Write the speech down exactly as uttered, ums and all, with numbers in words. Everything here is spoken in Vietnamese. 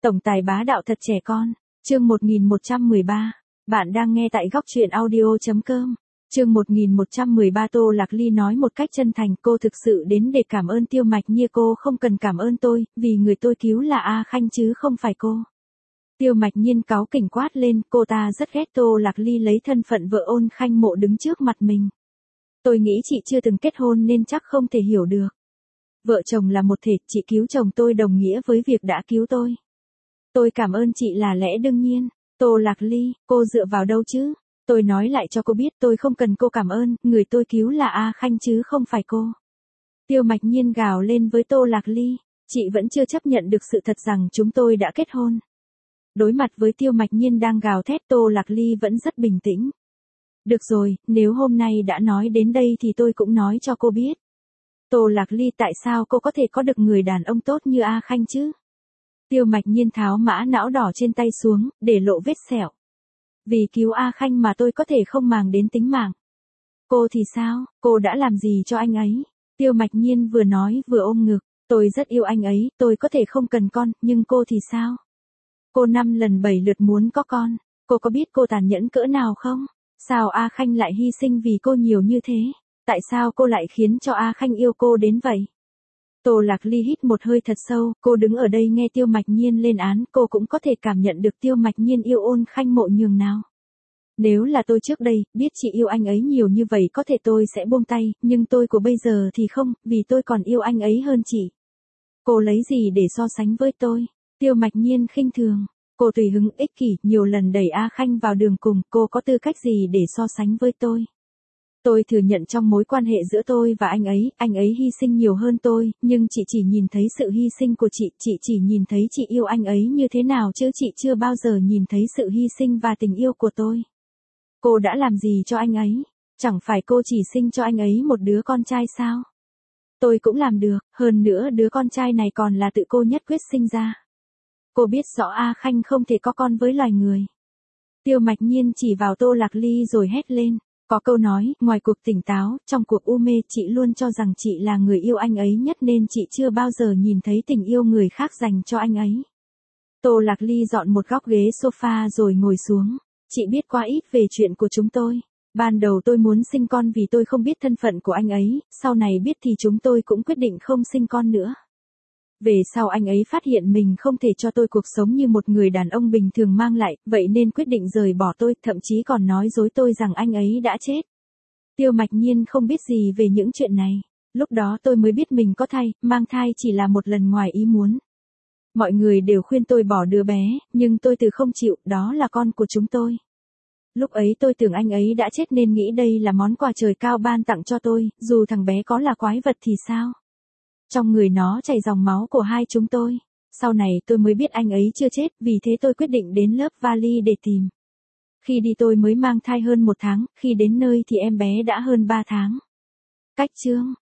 Tổng tài bá đạo thật trẻ con. Chương một nghìn một trăm mười ba. Bạn đang nghe tại góc truyện audio chấm com. Chương một nghìn một trăm mười ba. Tô Lạc Ly nói một cách chân thành, cô thực sự đến để cảm ơn Tiêu Mạch Nhiên, cô không cần cảm ơn tôi, vì người tôi cứu là A Khanh chứ không phải cô. Tiêu Mạch Nhiên cáu kỉnh quát lên, cô ta rất ghét Tô Lạc Ly lấy thân phận vợ Ôn Khanh Mộ đứng trước mặt mình. Tôi nghĩ chị chưa từng kết hôn nên chắc không thể hiểu được. Vợ chồng là một thể, chị cứu chồng tôi đồng nghĩa với việc đã cứu tôi. Tôi cảm ơn chị là lẽ đương nhiên. Tô Lạc Ly, cô dựa vào đâu chứ? Tôi nói lại cho cô biết tôi không cần cô cảm ơn, người tôi cứu là A Khanh chứ không phải cô. Tiêu Mạch Nhiên gào lên với Tô Lạc Ly, chị vẫn chưa chấp nhận được sự thật rằng chúng tôi đã kết hôn. Đối mặt với Tiêu Mạch Nhiên đang gào thét, Tô Lạc Ly vẫn rất bình tĩnh. Được rồi, nếu hôm nay đã nói đến đây thì tôi cũng nói cho cô biết. Tô Lạc Ly, tại sao cô có thể có được người đàn ông tốt như A Khanh chứ? Tiêu Mạch Nhiên tháo mã não đỏ trên tay xuống, để lộ vết sẹo. Vì cứu A Khanh mà tôi có thể không màng đến tính mạng. Cô thì sao, cô đã làm gì cho anh ấy? Tiêu Mạch Nhiên vừa nói vừa ôm ngực, tôi rất yêu anh ấy, tôi có thể không cần con, nhưng cô thì sao? Cô năm lần bảy lượt muốn có con, cô có biết cô tàn nhẫn cỡ nào không? Sao A Khanh lại hy sinh vì cô nhiều như thế? Tại sao cô lại khiến cho A Khanh yêu cô đến vậy? Tô Lạc Ly hít một hơi thật sâu, cô đứng ở đây nghe Tiêu Mạch Nhiên lên án, cô cũng có thể cảm nhận được Tiêu Mạch Nhiên yêu Ôn Khanh Mộ nhường nào. Nếu là tôi trước đây, biết chị yêu anh ấy nhiều như vậy có thể tôi sẽ buông tay, nhưng tôi của bây giờ thì không, vì tôi còn yêu anh ấy hơn chị. Cô lấy gì để so sánh với tôi? Tiêu Mạch Nhiên khinh thường, cô tùy hứng ích kỷ, nhiều lần đẩy A Khanh vào đường cùng, cô có tư cách gì để so sánh với tôi? Tôi thừa nhận trong mối quan hệ giữa tôi và anh ấy, anh ấy hy sinh nhiều hơn tôi, nhưng chị chỉ nhìn thấy sự hy sinh của chị, chị chỉ nhìn thấy chị yêu anh ấy như thế nào chứ chị chưa bao giờ nhìn thấy sự hy sinh và tình yêu của tôi. Cô đã làm gì cho anh ấy? Chẳng phải cô chỉ sinh cho anh ấy một đứa con trai sao? Tôi cũng làm được, hơn nữa đứa con trai này còn là tự cô nhất quyết sinh ra. Cô biết rõ A Khanh không thể có con với loài người. Tiêu Mạch Nhiên chỉ vào Tô Lạc Ly rồi hét lên. Có câu nói, ngoài cuộc tỉnh táo, trong cuộc u mê, chị luôn cho rằng chị là người yêu anh ấy nhất nên chị chưa bao giờ nhìn thấy tình yêu người khác dành cho anh ấy. Tô Lạc Ly dọn một góc ghế sofa rồi ngồi xuống. Chị biết quá ít về chuyện của chúng tôi. Ban đầu tôi muốn sinh con vì tôi không biết thân phận của anh ấy, sau này biết thì chúng tôi cũng quyết định không sinh con nữa. Về sau anh ấy phát hiện mình không thể cho tôi cuộc sống như một người đàn ông bình thường mang lại, vậy nên quyết định rời bỏ tôi, thậm chí còn nói dối tôi rằng anh ấy đã chết. Tiêu Mạch Nhiên không biết gì về những chuyện này. Lúc đó tôi mới biết mình có thai, mang thai chỉ là một lần ngoài ý muốn. Mọi người đều khuyên tôi bỏ đứa bé, nhưng tôi từ không chịu, đó là con của chúng tôi. Lúc ấy tôi tưởng anh ấy đã chết nên nghĩ đây là món quà trời cao ban tặng cho tôi, dù thằng bé có là quái vật thì sao? Trong người nó chảy dòng máu của hai chúng tôi. Sau này tôi mới biết anh ấy chưa chết, vì thế tôi quyết định đến lớp vali để tìm. Khi đi tôi mới mang thai hơn một tháng, khi đến nơi thì em bé đã hơn ba tháng. Cách chương,